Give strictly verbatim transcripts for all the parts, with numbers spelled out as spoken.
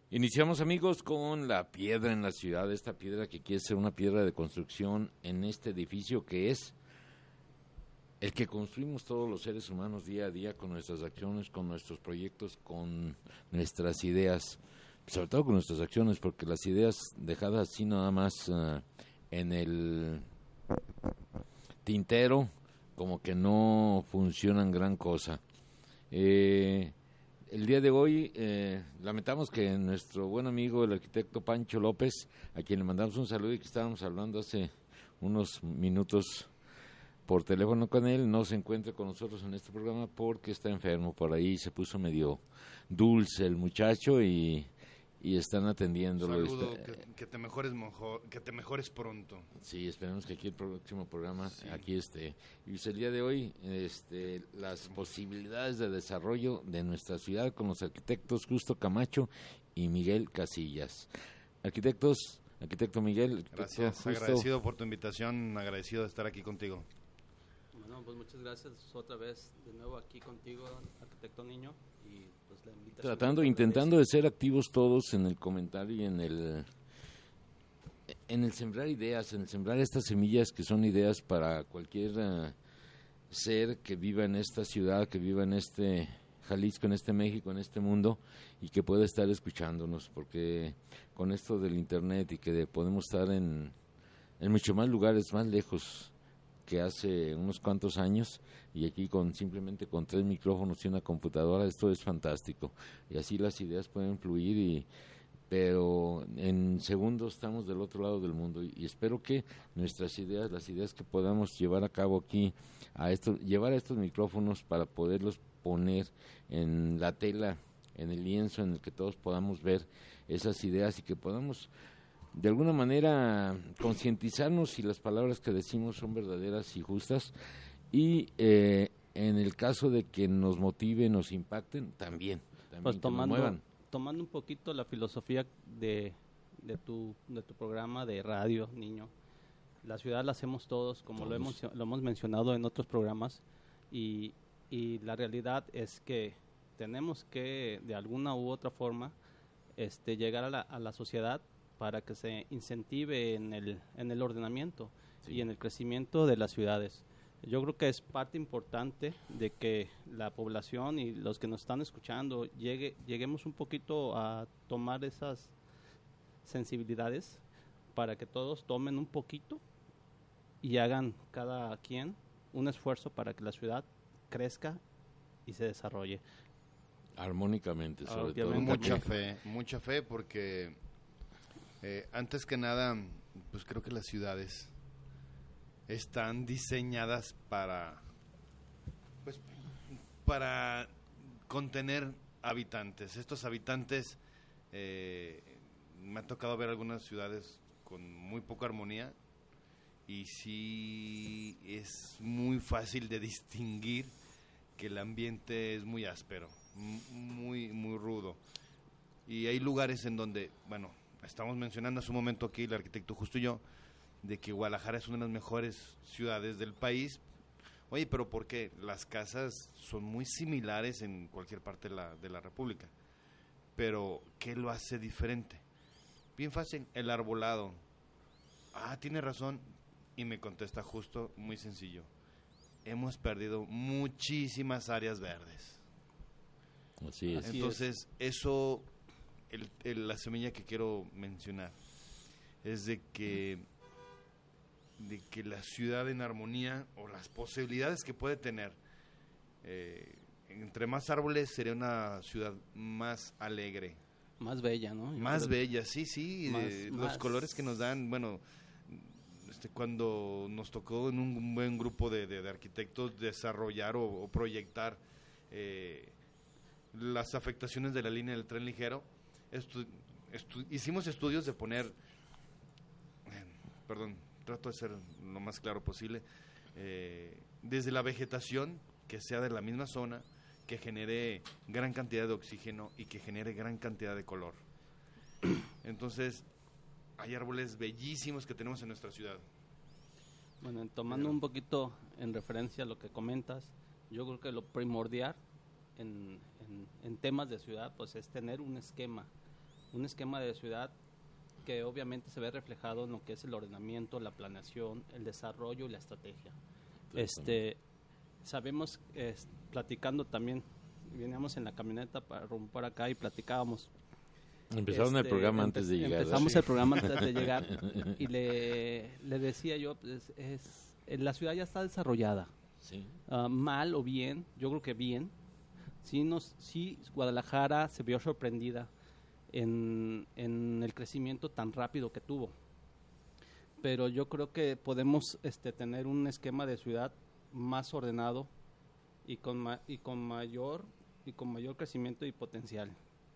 Iniciamos, amigos, con la piedra en la ciudad, esta piedra que quiere ser una piedra de construcción en este edificio que es el que construimos todos los seres humanos día a día con nuestras acciones, con nuestros proyectos, con nuestras ideas, sobre todo con nuestras acciones, porque las ideas dejadas así nada más uh, en el tintero, como que no funcionan gran cosa. Eh... El día de hoy eh, lamentamos que nuestro buen amigo el arquitecto Pancho López, a quien le mandamos un saludo y que estábamos hablando hace unos minutos por teléfono con él, no se encuentre con nosotros en este programa porque está enfermo por ahí, se puso medio dulce el muchacho y, y están atendiéndolo. Saludo, está, que, que te mejores mejor, que te mejores pronto. Sí, esperemos que aquí el próximo programa, sí. aquí esté. Y pues el día de hoy, este, las posibilidades de desarrollo de nuestra ciudad con los arquitectos Justo Camacho y Miguel Casillas. Arquitectos, arquitecto Miguel. Arquitecto Gracias, Justo. Agradecido por tu invitación, agradecido de estar aquí contigo. Bueno, pues muchas gracias otra vez de nuevo aquí contigo, arquitecto Niño, y pues la invitación. Tratando, intentando de ser activos todos en el comentario y en el en el sembrar ideas, en el sembrar estas semillas que son ideas para cualquier uh, ser que viva en esta ciudad, que viva en este Jalisco, en este México, en este mundo y que pueda estar escuchándonos, porque con esto del internet y que de, podemos estar en, en muchos más lugares, más lejos que hace unos cuantos años, y aquí con simplemente con tres micrófonos y una computadora, esto es fantástico, y así las ideas pueden fluir, y pero en segundos estamos del otro lado del mundo, y, y espero que nuestras ideas, las ideas que podamos llevar a cabo aquí, a esto, llevar a estos micrófonos para poderlos poner en la tela, en el lienzo en el que todos podamos ver esas ideas y que podamos de alguna manera concientizarnos si las palabras que decimos son verdaderas y justas, y eh, en el caso de que nos motiven, nos impacten, también, también pues que tomando, nos muevan. Tomando un poquito la filosofía de, de, tu, de tu programa de radio, Niño, la ciudad la hacemos todos, como todos. Lo, hemos, lo hemos mencionado en otros programas, y, y la realidad es que tenemos que, de alguna u otra forma, este, llegar a la, a la sociedad para que se incentive en el, en el ordenamiento sí. y en el crecimiento de las ciudades. Yo creo que es parte importante de que la población y los que nos están escuchando llegue, lleguemos un poquito a tomar esas sensibilidades para que todos tomen un poquito y hagan cada quien un esfuerzo para que la ciudad crezca y se desarrolle. Armónicamente, sobre todo. Mucha fe, mucha fe porque eh, antes que nada, pues creo que las ciudades están diseñadas para pues para contener habitantes. Estos habitantes eh, me ha tocado ver algunas ciudades con muy poca armonía y sí es muy fácil de distinguir que el ambiente es muy áspero, muy muy rudo. Y hay lugares en donde, bueno, estamos mencionando hace un momento aquí el arquitecto Justo y yo, de que Guadalajara es una de las mejores ciudades del país. Oye, pero ¿por qué? Las casas son muy similares en cualquier parte de la, de la República. Pero, ¿qué lo hace diferente? Bien fácil, el arbolado. Ah, tiene razón. Y me contesta Justo, muy sencillo. Hemos perdido muchísimas áreas verdes. Así es. Entonces, eso, el, el, la semilla que quiero mencionar es de que de que la ciudad en armonía o las posibilidades que puede tener eh, entre más árboles sería una ciudad más alegre, más bella, ¿no? Yo más bella, sí, sí, más, eh, más... los colores que nos dan, bueno, este, cuando nos tocó en un buen grupo de, de, de arquitectos desarrollar o, o proyectar eh, las afectaciones de la línea del tren ligero, estu- estu- hicimos estudios de poner eh, perdón trato de ser lo más claro posible, eh, desde la vegetación, que sea de la misma zona, que genere gran cantidad de oxígeno y que genere gran cantidad de color. Entonces, hay árboles bellísimos que tenemos en nuestra ciudad. Bueno, tomando Pero, un poquito en referencia a lo que comentas, yo creo que lo primordial en, en, en temas de ciudad, pues es tener un esquema un esquema de ciudad que obviamente se ve reflejado en lo que es el ordenamiento, la planeación, el desarrollo y la estrategia. Este, sabemos, eh, platicando también, veníamos en la camioneta para rumbo para acá y platicábamos. Empezaron Este, el programa empe- antes de llegar. Empezamos ¿sí? el programa antes de llegar y le, le decía yo, pues, es, la ciudad ya está desarrollada, Sí. uh, mal o bien, yo creo que bien. Sí, nos, sí Guadalajara se vio sorprendida en, en el crecimiento tan rápido que tuvo. Pero yo creo que podemos este, tener un esquema de ciudad más ordenado y con, ma- y con mayor y con mayor crecimiento y potencial.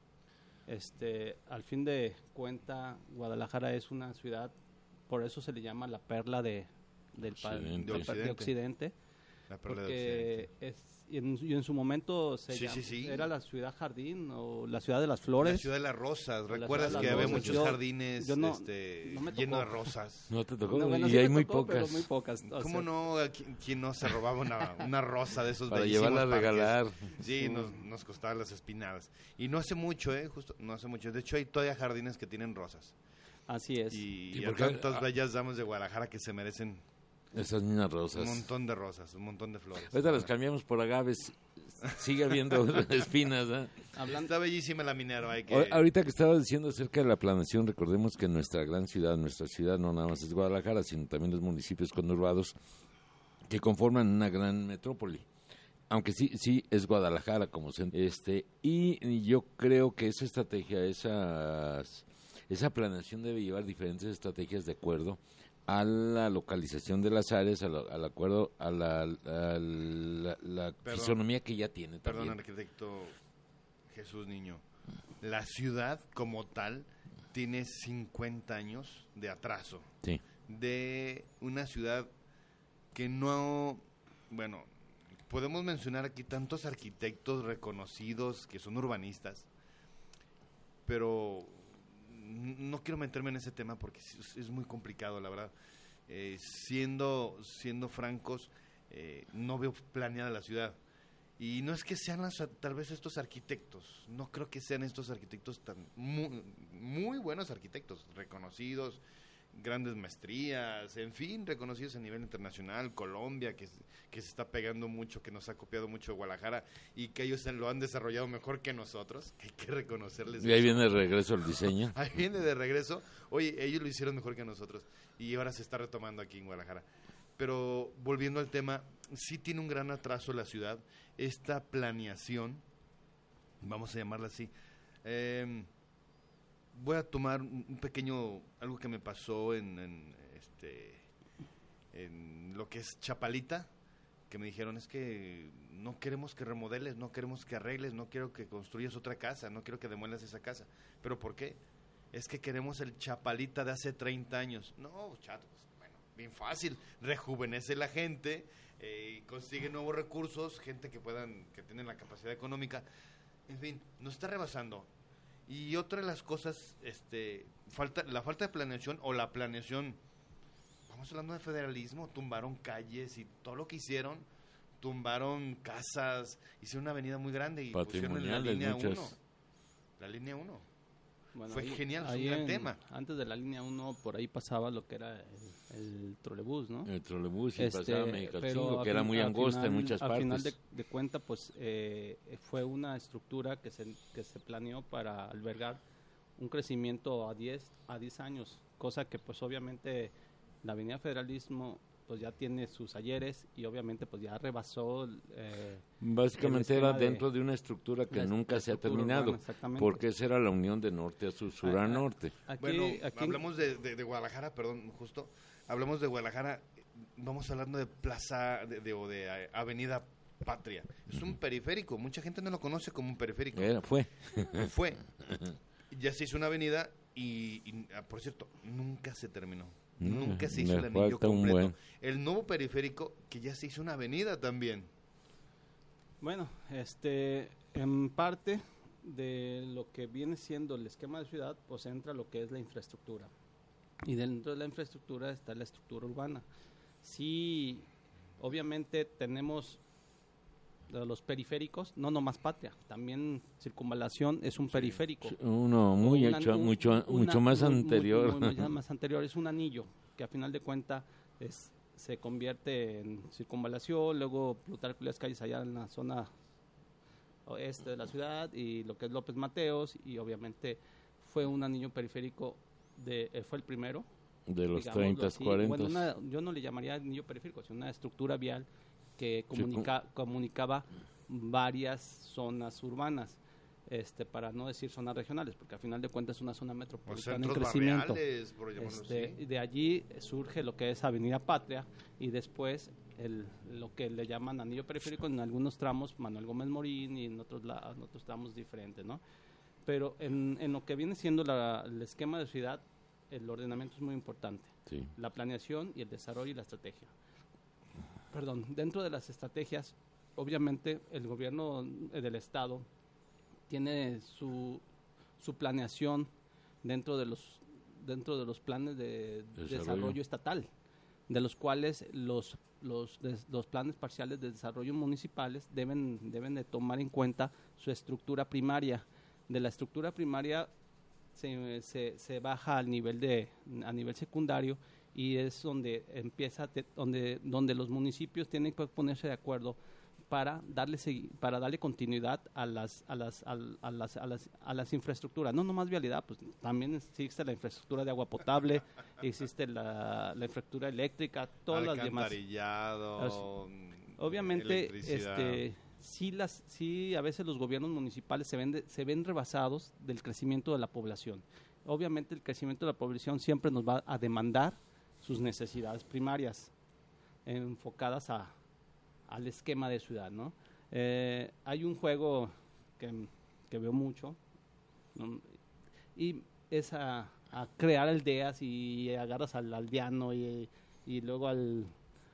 Este, al fin de cuenta, Guadalajara es una ciudad, por eso se le llama la perla de, del pa- Occidente. de De Occidente, Occidente. La perla de porque Occidente. es, y en, y en su momento se Sí, llam- sí, sí. era la ciudad jardín o la ciudad de las flores. La ciudad de las rosas. La ¿Recuerdas ciudad de que las había rosas. muchos Yo- jardines yo no- este, no me llenos de tocó. rosas? No te tocó. No, bueno, y sí hay me muy tocó, pero pocas. muy pocas. o ¿Cómo sea, no? ¿Qui- ¿Quién no se robaba una, una rosa de esos Para bellísimos llevarla a parques? regalar. Sí, nos, nos costaban las espinadas. Y no hace mucho, ¿eh? Justo, no hace mucho. De hecho, hay todavía jardines que tienen rosas. Así es. Y, ¿Y y por a qué? tantas Ah. bellas damas de Guadalajara que se merecen Esas niñas rosas. un montón de rosas, un montón de flores. Ahorita las cambiamos por agaves. Sigue habiendo espinas, ¿eh? Hablando, Está bellísima la Minero. Hay que... Ahor- Ahorita que estaba diciendo acerca de la planeación, recordemos que nuestra gran ciudad, nuestra ciudad no nada más es Guadalajara, sino también los municipios conurbados que conforman una gran metrópoli. Aunque sí, sí es Guadalajara como centro. Este, y, y yo creo que esa estrategia, esas, esa planeación debe llevar diferentes estrategias de acuerdo a la localización de las áreas, a lo- al acuerdo a la, a la, la Perdón. fisonomía que ya tiene Perdón, también. arquitecto Jesús Niño. La ciudad como tal tiene cincuenta años de atraso. Sí. De una ciudad que no, bueno, podemos mencionar aquí tantos arquitectos reconocidos que son urbanistas, pero n- no quiero meterme en ese tema porque es, es muy complicado, la verdad. Eh, siendo, siendo francos, eh, no veo planeada la ciudad. Y no es que sean las- tal vez estos arquitectos, no creo que sean estos arquitectos tan muy, muy buenos arquitectos, reconocidos, grandes maestrías, en fin, reconocidos a nivel internacional, Colombia, que, que se está pegando mucho, que nos ha copiado mucho de Guadalajara y que ellos lo han desarrollado mejor que nosotros, que hay que reconocerles. Y ahí eso. viene el regreso al diseño. Ahí viene de regreso. Oye, ellos lo hicieron mejor que nosotros y ahora se está retomando aquí en Guadalajara. Pero volviendo al tema, sí tiene un gran atraso la ciudad. Esta planeación, vamos a llamarla así, eh, voy a tomar un un pequeño, algo que me pasó en, en, este, en lo que es Chapalita, que me dijeron, es que no queremos que remodeles, no queremos que arregles, no quiero que construyas otra casa, no quiero que demuelas esa casa. ¿Pero por qué? Es que queremos el Chapalita de hace treinta años. No, chato, pues, bueno, bien fácil, rejuvenece la gente, eh, consigue nuevos recursos, gente que puedan, que tienen la capacidad económica, en fin, nos está rebasando. Y otra de las cosas, este, falta, la falta de planeación o la planeación, vamos hablando de federalismo, tumbaron calles y todo lo que hicieron, tumbaron casas, hicieron una avenida muy grande y pusieron en la Patrimoniales, línea muchas. uno. La línea uno. bueno, fue genial, fue un ahí gran en- tema. Antes de la línea uno, por ahí pasaba lo que era el, el trolebús, ¿no? El trolebús y Este, pasaba Mexicalcingo, pero a que era fin- muy a angosta en final- muchas a partes. final de, de cuenta, pues eh, fue una estructura que se, que se planeó para albergar un crecimiento a diez a diez años, cosa que pues obviamente la Avenida Federalismo pues ya tiene sus ayeres y obviamente pues ya rebasó eh, Básicamente el era esquema de- dentro de una estructura que la- nunca la se ha estructura terminado, urbana, exactamente. porque esa era la unión de norte a sur, sur a Ah, ah, norte. Aquí, Bueno, aquí en- hablamos de, de, de Guadalajara, perdón, justo, hablamos de Guadalajara, vamos hablando de Plaza, de, de- o de eh, Avenida Patria. Es un periférico, mucha gente no lo conoce como un periférico. Era, fue. Fue. Ya se hizo una avenida y, y, ah, por cierto, nunca se terminó. No, Nunca se le hizo el anillo falta un completo. buen. El nuevo periférico, que ya se hizo una avenida también. Bueno, este, en parte de lo que viene siendo el esquema de ciudad, pues entra lo que es la infraestructura. Y dentro de la infraestructura está la estructura urbana. Sí, obviamente tenemos de los periféricos, no nomás Patria, también Circunvalación es un sí. periférico. Uno muy una, hecho, un, mucho, una, mucho más muy, anterior. Muy, muy, muy más anterior, es un anillo que a final de cuentas es, se convierte en Circunvalación, luego Plutarco y las calles allá en la zona oeste de la ciudad y lo que es López Mateos, y obviamente fue un anillo periférico, de eh, fue el primero. De los treinta, cuarenta. Bueno, una, yo no le llamaría anillo periférico, sino una estructura vial que comunica, sí, comunicaba varias zonas urbanas, este, para no decir zonas regionales, porque al final de cuentas es una zona metropolitana en crecimiento. Por este, de allí surge lo que es Avenida Patria y después el, lo que le llaman anillo periférico en algunos tramos Manuel Gómez Morín y en otros, la, en otros tramos diferentes, ¿no? Pero en, en lo que viene siendo la, el esquema de ciudad, el ordenamiento es muy importante, sí. La planeación y el desarrollo y la estrategia. Perdón, dentro de las estrategias, obviamente el gobierno del estado tiene su, su planeación dentro de los dentro de los planes de desarrollo, desarrollo estatal, de los cuales los los de, los planes parciales de desarrollo municipales deben deben de tomar en cuenta su estructura primaria. De la estructura primaria se, se, se baja al nivel de a nivel secundario y es donde empieza te, donde donde los municipios tienen que ponerse de acuerdo para darle para darle continuidad a las a las a, a las a las a las infraestructuras, no nomás vialidad, pues también existe la infraestructura de agua potable, existe la, la infraestructura eléctrica, todas las demás. Alcantarillado, obviamente este sí las sí a veces los gobiernos municipales se ven de, se ven rebasados del crecimiento de la población. Obviamente el crecimiento de la población siempre nos va a demandar sus necesidades primarias enfocadas a al esquema de ciudad, ¿no? Eh, hay un juego que, que veo mucho, ¿no? Y es a, a crear aldeas y agarras al aldeano y, y luego al,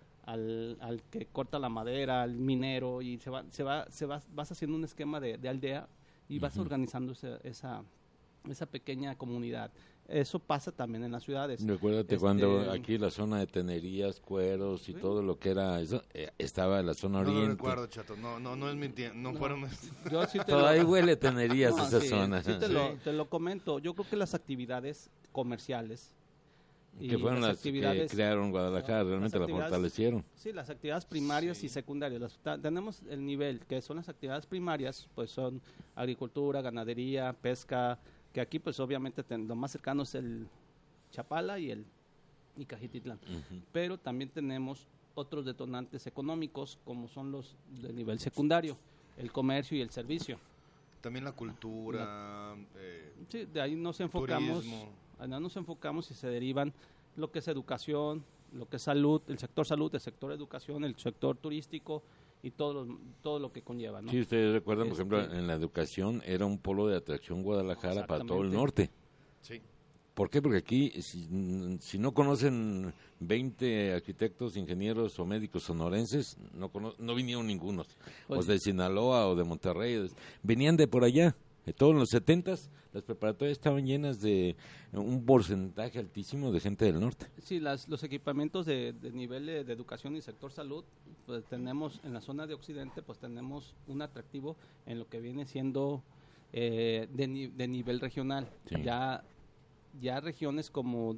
al, al que corta la madera, al minero, y se va, se va, se va, vas haciendo un esquema de, de aldea y vas uh-huh. organizando esa, esa, esa pequeña comunidad. Eso pasa también en las ciudades. Recuérdate este, cuando aquí la zona de tenerías, cueros y sí. todo lo que era eso, eh, estaba en la zona no oriente. No recuerdo, Chato, no, no, no es mi tiempo, no, no fueron... Yo sí te Todo lo... ahí huele tenerías no, esa sí, zona. Sí, te, sí. Lo, te lo comento. Yo creo que las actividades comerciales y que fueron las, las que crearon Guadalajara, realmente la fortalecieron. Sí, las actividades primarias sí. y secundarias. Las, ta, tenemos el nivel, que son las actividades primarias, pues son agricultura, ganadería, pesca, que aquí pues obviamente ten, lo más cercano es el Chapala y el y Cajititlán. Uh-huh. Pero también tenemos otros detonantes económicos como son los de nivel secundario, el comercio y el servicio. También la cultura. La, eh, sí, de ahí nos enfocamos, ahí nos enfocamos y se derivan lo que es educación, lo que es salud, el sector salud, el sector educación, el sector turístico y todo lo, todo lo que conlleva, ¿no? Sí, ustedes recuerdan, este, por ejemplo, en la educación era un polo de atracción Guadalajara para todo el norte. Sí. ¿Por qué? Porque aquí, si, si no conocen veinte arquitectos, ingenieros o médicos sonorenses, no cono- no vinieron ninguno. Pues, o de Sinaloa o de Monterrey. Venían de por allá. De todos los setentas, las preparatorias estaban llenas de un porcentaje altísimo de gente del norte. Sí, las, los equipamientos de, de nivel de, de educación y sector salud, pues tenemos en la zona de Occidente, pues tenemos un atractivo en lo que viene siendo eh, de, ni, de nivel regional. Sí. Ya ya regiones como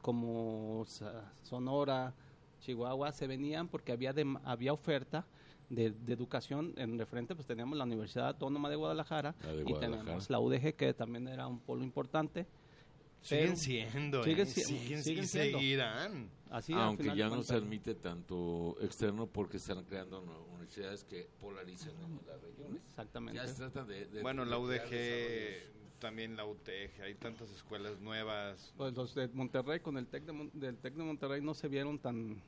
como Sonora, Chihuahua se venían porque había de, había oferta de, de educación en referente, pues teníamos la Universidad Autónoma de Guadalajara, de y Guadalajara. tenemos la U D G, que también era un polo importante. Siguen siendo, sigue, eh, siguen, siguen, siguen y siendo. seguirán. Así, aunque ya no se admite tanto externo porque están creando universidades que polarizan en las regiones. Exactamente. Ya se trata de, de bueno, de la U D G, también la U T E G, hay tantas escuelas nuevas. Pues los de Monterrey con el Tec de, Mon- del Tec de Monterrey no se vieron tan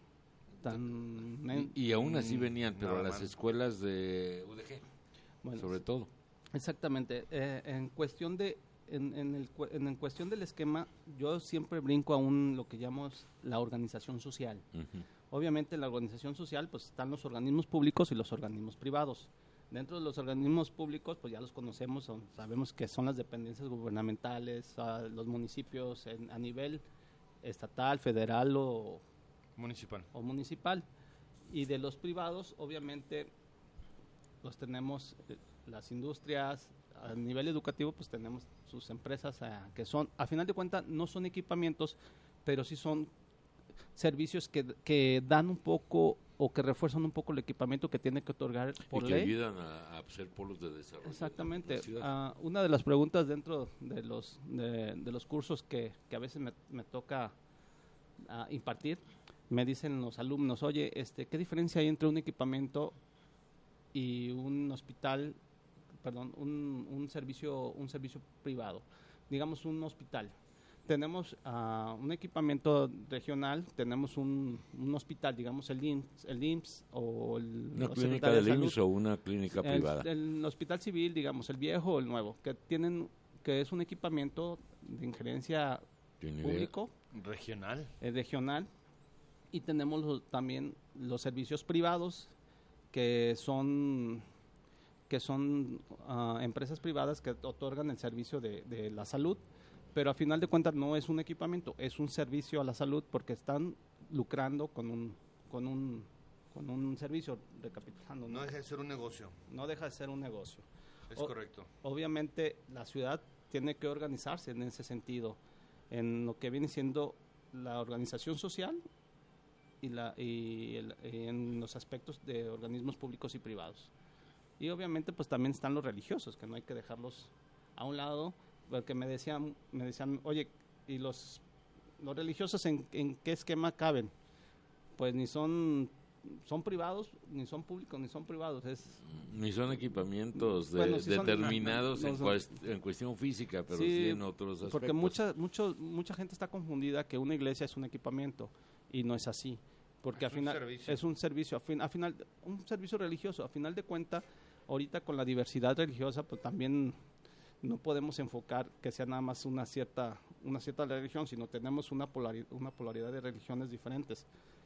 tan y, y aún así venían, pero no, las man. escuelas de U D G, bueno, sobre todo. Exactamente. Eh, en cuestión de en, en, el, en, en cuestión del esquema, yo siempre brinco a un lo que llamamos la organización social. Uh-huh. Obviamente, la organización social, pues están los organismos públicos y los organismos privados. Dentro de los organismos públicos, pues ya los conocemos, son, sabemos que son las dependencias gubernamentales, uh, los municipios en, a nivel estatal, federal o municipal. o municipal. Y de los privados, obviamente, los tenemos eh, las industrias. A nivel educativo, pues tenemos sus empresas eh, que son, a final de cuentas, no son equipamientos, pero sí son servicios que, que dan un poco o que refuerzan un poco el equipamiento que tiene que otorgar por y que ley. ayudan a, a ser polos de desarrollo. Exactamente. De la Uh, una de las preguntas dentro de los de, de los cursos que, que a veces me, me toca uh, impartir, me dicen los alumnos, oye, este, ¿qué diferencia hay entre un equipamiento y un hospital? Perdón, un, un servicio un servicio privado, digamos un hospital. Tenemos uh, un equipamiento regional, tenemos un, un hospital, digamos el I M S S, el I M S S o el una o clínica del I M S S o una clínica el, privada. El hospital civil, digamos, el viejo o el nuevo, que tienen que es un equipamiento de injerencia público, regional, eh, regional, y tenemos los, también los servicios privados que son que son uh, empresas privadas que otorgan el servicio de, de la salud, pero a final de cuentas no es un equipamiento, es un servicio a la salud porque están lucrando con un con un con un servicio, recapitulando. No, no deja de ser un negocio. No deja de ser un negocio. Es o, correcto. Obviamente la ciudad tiene que organizarse en ese sentido, en lo que viene siendo la organización social y, la, y, el, y en los aspectos de organismos públicos y privados. Y obviamente pues también están los religiosos, que no hay que dejarlos a un lado, porque me decían, me decían, oye, ¿y los, los religiosos en, en qué esquema caben? Pues ni son, son privados, ni son públicos, ni son privados. Es, ni son equipamientos de, bueno, sí determinados son, en, no, cuest, en cuestión física, pero sí, sí en otros aspectos. Porque mucha, mucho, mucha gente está confundida que una iglesia es un equipamiento, y no es así. Porque es al final servicio. es un servicio, a fin, a final, un servicio religioso. A final de cuentas, ahorita con la diversidad religiosa, pues también no podemos enfocar que sea nada más una cierta una cierta religión, sino tenemos una polaridad, una polaridad de religiones diferentes.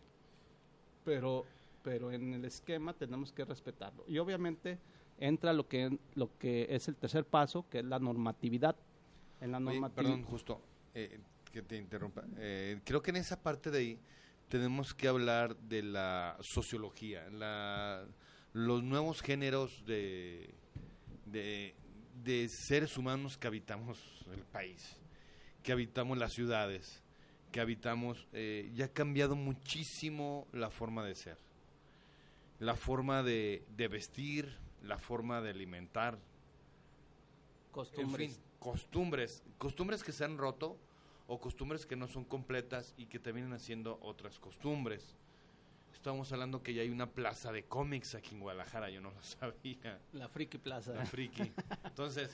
Pero pero en el esquema tenemos que respetarlo. Y obviamente entra lo que lo que es el tercer paso, que es la normatividad. En la normatividad. Perdón, justo eh, que te interrumpa. Eh, creo que en esa parte de ahí tenemos que hablar de la sociología, la, los nuevos géneros de, de, de seres humanos que habitamos el país, que habitamos las ciudades, que habitamos, eh, ya ha cambiado muchísimo la forma de ser, la forma de, de vestir, la forma de alimentar, costumbres. En fin, costumbres, costumbres que se han roto o costumbres que no son completas y que te vienen haciendo otras costumbres. Estamos hablando que ya hay una plaza de cómics aquí en Guadalajara, yo no lo sabía. La Friki Plaza. La Friki. Entonces,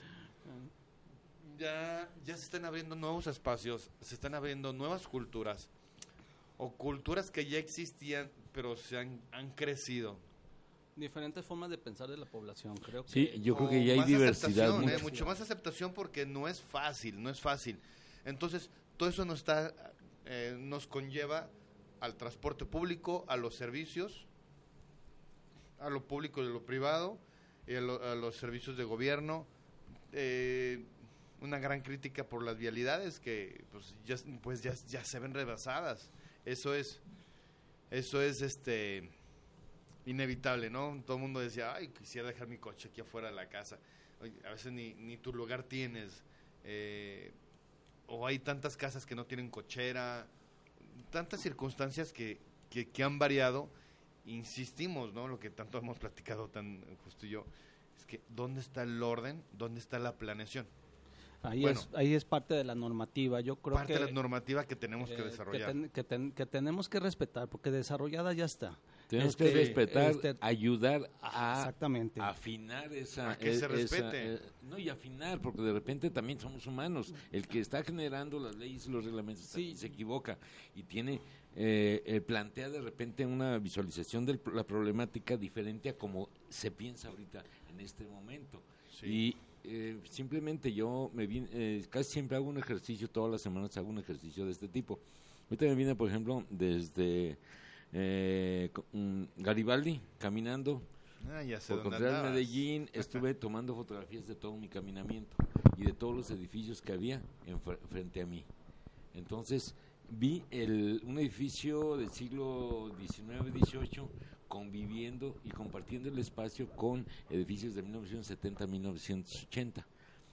ya, ya se están abriendo nuevos espacios, se están abriendo nuevas culturas, o culturas que ya existían, pero se han, han crecido. Diferentes formas de pensar de la población, creo que. Sí, yo creo que ya hay más diversidad. aceptación, Mucho. eh, mucho más aceptación porque no es fácil, no es fácil. Entonces, todo eso nos está, eh, nos conlleva al transporte público, a los servicios, a lo público y a lo privado, y a, lo, a los servicios de gobierno. Eh, una gran crítica por las vialidades que pues ya, pues ya, ya se ven rebasadas. Eso es, eso es este inevitable, ¿no? Todo el mundo decía, ay, quisiera dejar mi coche aquí afuera de la casa. Oye, a veces ni, ni tu lugar tienes. Eh, o hay tantas casas que no tienen cochera, tantas circunstancias que, que, que han variado. Insistimos, ¿no? Lo que tanto hemos platicado tan justo y yo, es que ¿dónde está el orden? ¿Dónde está la planeación? Ahí, bueno, es, ahí es parte de la normativa, yo creo parte que... de la normativa que tenemos eh, que desarrollar. Que, ten, que, ten, que tenemos que respetar, porque desarrollada ya está. Tenemos Este, que respetar, este, ayudar a exactamente. afinar esa... A que se respete. Esa, eh, no, y afinar, porque de repente también somos humanos. El que está generando las leyes y los reglamentos sí. se equivoca y tiene... Eh, eh, plantea de repente una visualización de la problemática diferente a como se piensa ahorita en este momento. Sí. Y eh, simplemente yo me vine, eh, casi siempre hago un ejercicio, todas las semanas hago un ejercicio de este tipo. Ahorita me vine, por ejemplo, desde eh, Garibaldi, caminando ah, ya sé por Contreras, Medellín, estuve tomando fotografías de todo mi caminamiento y de todos los edificios que había en, frente a mí. Entonces vi el, un edificio del siglo diecinueve dieciocho conviviendo y compartiendo el espacio con edificios de mil novecientos setenta a mil novecientos ochenta.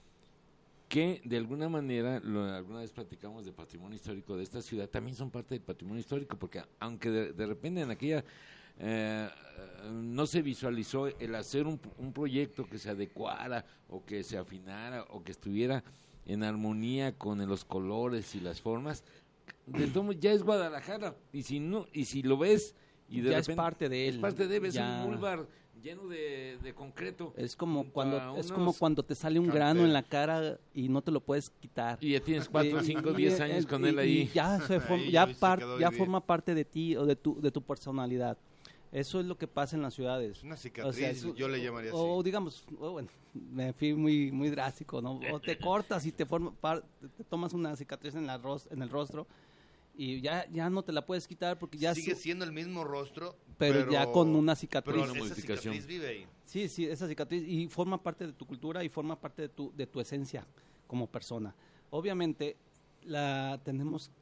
Que de alguna manera, lo, alguna vez platicamos de patrimonio histórico de esta ciudad, también son parte del patrimonio histórico, porque aunque de, de repente en aquella eh, no se visualizó el hacer un, un proyecto que se adecuara o que se afinara o que estuviera en armonía con los colores y las formas, de todo, ya es Guadalajara, y si no, y si lo ves y de ya repente, es parte de él, es parte de él, es ya. un boulevard lleno de, de concreto. Es como junto cuando a es unos como cuando te sale un canteros. grano en la cara y no te lo puedes quitar. Y ya tienes cuatro, Y- cinco, y- diez y- años y- con él y ahí. ya se form- Ahí ya, ya se par- quedó ya vivir. forma parte de ti o de tu de tu personalidad. Eso es lo que pasa en las ciudades. Es una O cicatriz, sea, es- yo le llamaría o, así. digamos, o bueno, me fui muy muy drástico, ¿no? O te cortas y te forma par- te tomas una cicatriz en la ros- en el rostro y ya ya no te la puedes quitar porque ya Sigue su- siendo el mismo rostro, pero, pero, ya con una cicatriz. pero Una esa modificación. cicatriz vive ahí. Sí, sí, esa cicatriz y forma parte de tu cultura y forma parte de tu, de tu esencia como persona. Obviamente, la tenemos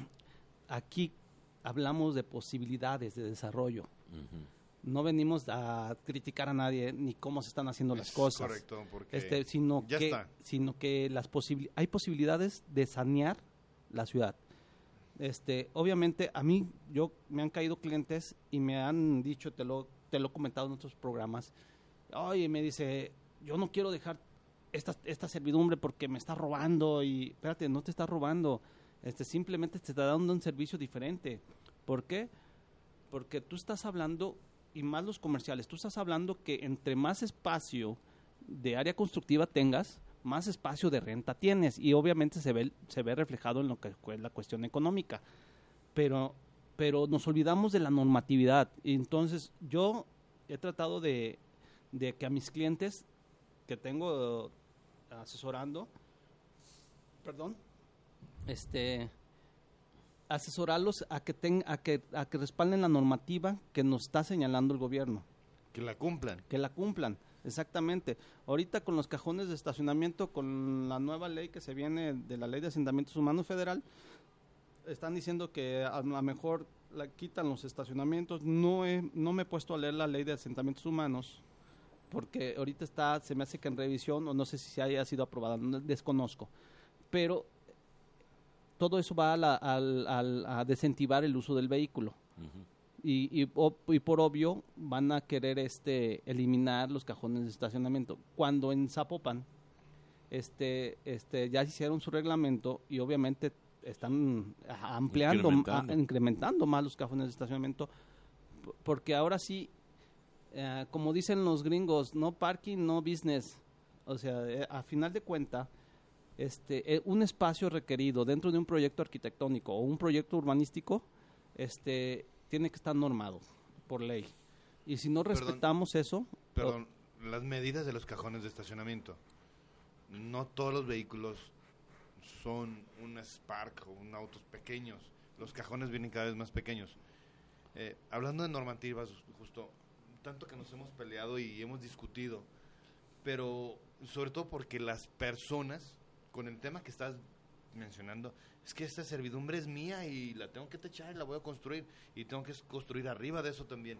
aquí hablamos de posibilidades de desarrollo. Ujú. No venimos a criticar a nadie ni cómo se están haciendo las Es cosas. Correcto, porque Este, sino ya que está. sino que las posibil- hay posibilidades de sanear la ciudad. Este, obviamente a mí yo me han caído clientes y me han dicho, te lo te lo he comentado en otros programas. Oye, me dice, "Yo no quiero dejar esta esta servidumbre porque me está robando", y espérate, no te está robando. Este simplemente te está dando un servicio diferente. ¿Por qué? Porque tú estás hablando, y más los comerciales, tú estás hablando que entre más espacio de área constructiva tengas, más espacio de renta tienes, y obviamente se ve se ve reflejado en lo que es la cuestión económica. Pero pero nos olvidamos de la normatividad. Y entonces yo he tratado de, de que a mis clientes que tengo eh, asesorando, perdón, este asesorarlos a que ten, a que a que respalden la normativa que nos está señalando el gobierno, Que la cumplan. que la cumplan. Exactamente. Ahorita con los cajones de estacionamiento, con la nueva ley que se viene de la Ley de Asentamientos Humanos Federal, están diciendo que a lo mejor la quitan los estacionamientos. No he, no me he puesto a leer la Ley de Asentamientos Humanos porque ahorita está, se me hace que en revisión, o no sé si se haya sido aprobada, no, desconozco. Pero todo eso va a, la, al- al- a desincentivar el uso del vehículo. Ujú. Y, y, o- y por obvio van a querer este eliminar los cajones de estacionamiento. Cuando en Zapopan este este ya hicieron su reglamento y obviamente están a- ampliando, Incrementando. a- incrementando más los cajones de estacionamiento, p- porque ahora sí, eh, como dicen los gringos, no parking, no business. O sea, eh, a final de cuenta, este, eh, un espacio requerido dentro de un proyecto arquitectónico o un proyecto urbanístico, este, tiene que estar normado por ley. Y si no Perdón. respetamos eso, Perdón, las medidas de los cajones de estacionamiento. No todos los vehículos son un Spark o un autos pequeños. Los cajones vienen cada vez más pequeños. Eh, hablando de normativas, justo, tanto que nos hemos peleado y hemos discutido, pero sobre todo porque las personas, con el tema que estás mencionando, es que esta servidumbre es mía y la tengo que techar y la voy a construir, y tengo que construir arriba de eso también.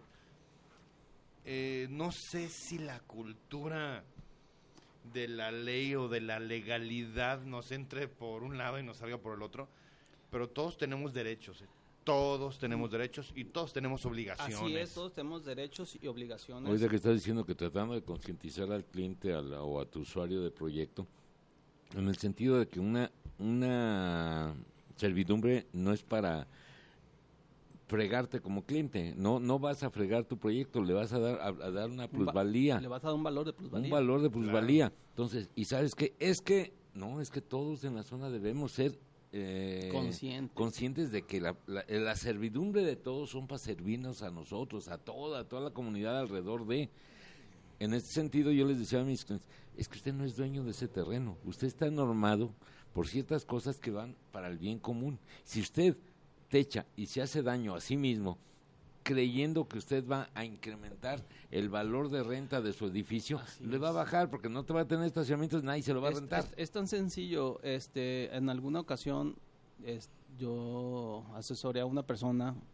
Eh, no sé si la cultura de la ley o de la legalidad nos entre por un lado y nos salga por el otro, pero todos tenemos derechos, ¿eh? Todos tenemos derechos y todos tenemos obligaciones. así es, todos tenemos derechos y obligaciones. Ahorita que estás diciendo que tratando de concientizar al cliente a la- o a tu usuario de proyecto, en el sentido de que una, una servidumbre no es para fregarte como cliente, no no vas a fregar tu proyecto, le vas a dar a, a dar una Un va- plusvalía, Le vas a dar un valor de plusvalía. un valor de plusvalía. Entonces, y sabes qué, es que no, es que todos en la zona debemos ser eh, Conscientes. conscientes de que la, la, la servidumbre de todos son para servirnos a nosotros, a toda, a toda la comunidad alrededor de. En este sentido, yo les decía a mis clientes, es que usted no es dueño de ese terreno, usted está normado por ciertas cosas que van para el bien común. Si usted techa y se hace daño a sí mismo, creyendo que usted va a incrementar el valor de renta de su edificio, Así le va a es. bajar porque no te va a tener estacionamientos, nadie se lo va a Es, rentar. es- es tan sencillo. Este, en alguna ocasión es- yo asesoré a una persona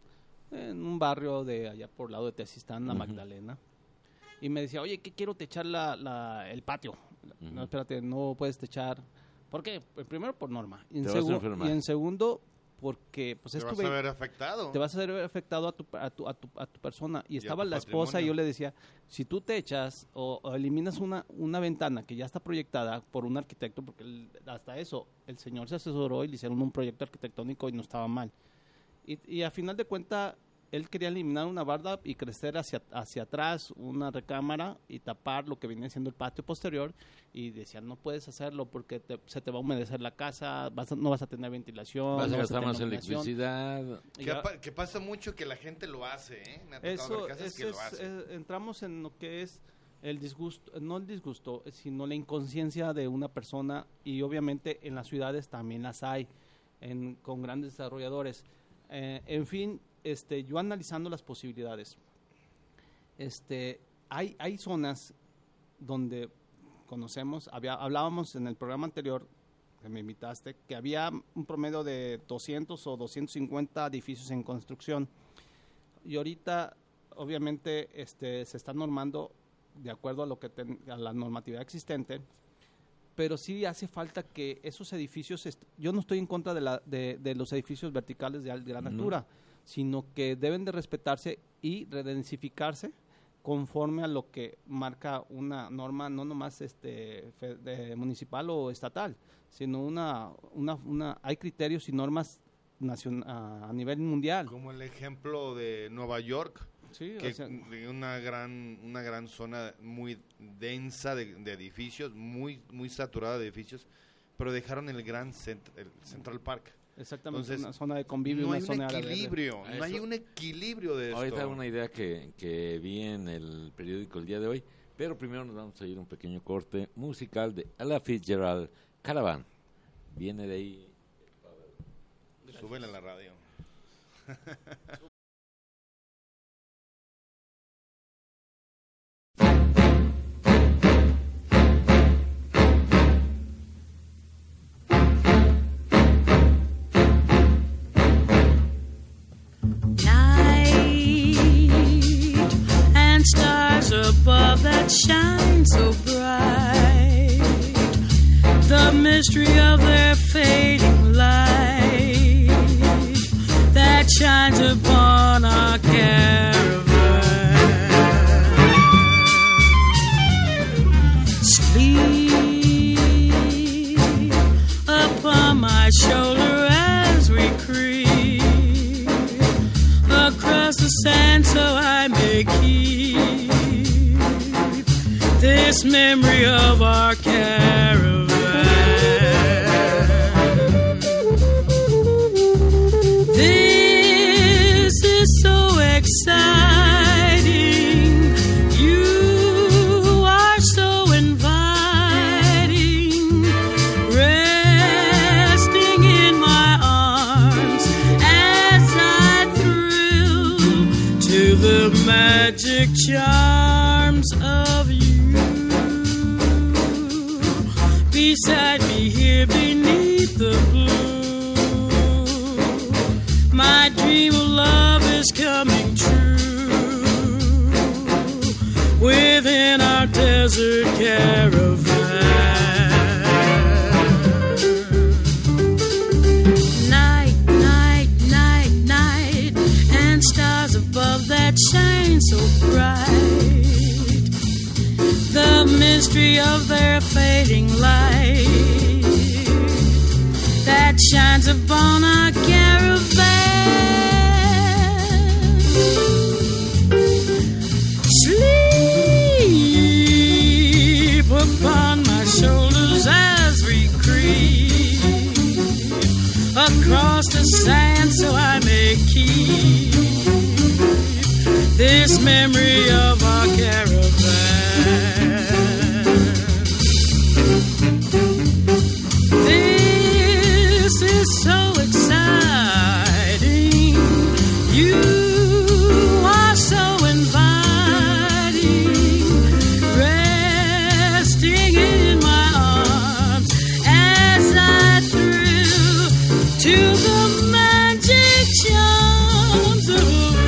en un barrio de allá por el lado de Tezistán, la Ujú. Magdalena. Y me decía, oye, que quiero techar la, la, el patio. Ujú. No, espérate, no puedes techar. ¿Por qué? Pues primero por norma. Y en, Te vas a segu- enfermar. y en segundo, porque pues Te es vas tu a ve- ver afectado. te vas a ver afectado a tu, a tu, a tu, a tu persona. Y a estaba tu la esposa y patrimonio. yo le decía, si tú te echas o, o eliminas una, una ventana que ya está proyectada por un arquitecto, porque el- hasta eso el señor se asesoró y le hicieron un proyecto arquitectónico y no estaba mal. Y, y a final de cuentas, él quería eliminar una barda y crecer hacia, hacia atrás una recámara y tapar lo que venía siendo el patio posterior. Y decía, no puedes hacerlo porque te- se te va a humedecer la casa, vas a- no vas a tener ventilación. Vas a no gastar tener más iluminación". electricidad. Y Que, ya- pa- que pasa mucho que la gente lo hace, ¿eh? Me ha tocado eso ver casas es, que lo es- hacen. es- entramos en lo que es el disgusto, no el disgusto, sino la inconsciencia de una persona, y obviamente en las ciudades también las hay, en, con grandes desarrolladores. Eh, en fin, este, yo analizando las posibilidades, este, hay, hay zonas donde conocemos, había, hablábamos en el programa anterior que me invitaste, que había un promedio de doscientos o doscientos cincuenta edificios en construcción. Y ahorita, obviamente, este, se está normando de acuerdo a lo que ten- a la normatividad existente, pero sí hace falta que esos edificios, est- yo no estoy en contra de, la, de, de los edificios verticales de, al- de gran No. altura, sino que deben de respetarse y redensificarse conforme a lo que marca una norma, no nomás este, fe- de municipal o estatal, sino una, una, una hay criterios y normas nacion- a, a nivel mundial. Como el ejemplo de Nueva York, Sí, que o sea, de una gran una gran zona muy densa de, de edificios, muy muy saturada de edificios, pero dejaron el gran cent- el Central Park. exactamente, entonces, una zona de convivio, No una hay un zona de verde. equilibrio, A no hay eso- un equilibrio de esto. Ahorita una idea que, que vi en el periódico el día de hoy, pero primero nos vamos a ir a un pequeño corte musical de Ella Fitzgerald, Caravan. Viene de ahí. Súbele a la radio. Night and stars above that shine so bright. The mystery of their fading light that shines upon our caravan. Sleep upon my shoulder as we creep across the sand so I may keep this memory of our caravan. This is so exciting. You are so inviting. Resting in my arms as I thrill to the magic charms of you. Beside me here beneath the blue, my dream of love is coming true. Within our desert caravan. Night, night, night, night, and stars above that shine so bright. The mystery of their fading light that shines upon our caravan. Sleep upon my shoulders as we creep across the sand so I may keep this memory of our caravan. This is so exciting. You are so inviting. Resting in my arms as I thrill to the magic charms of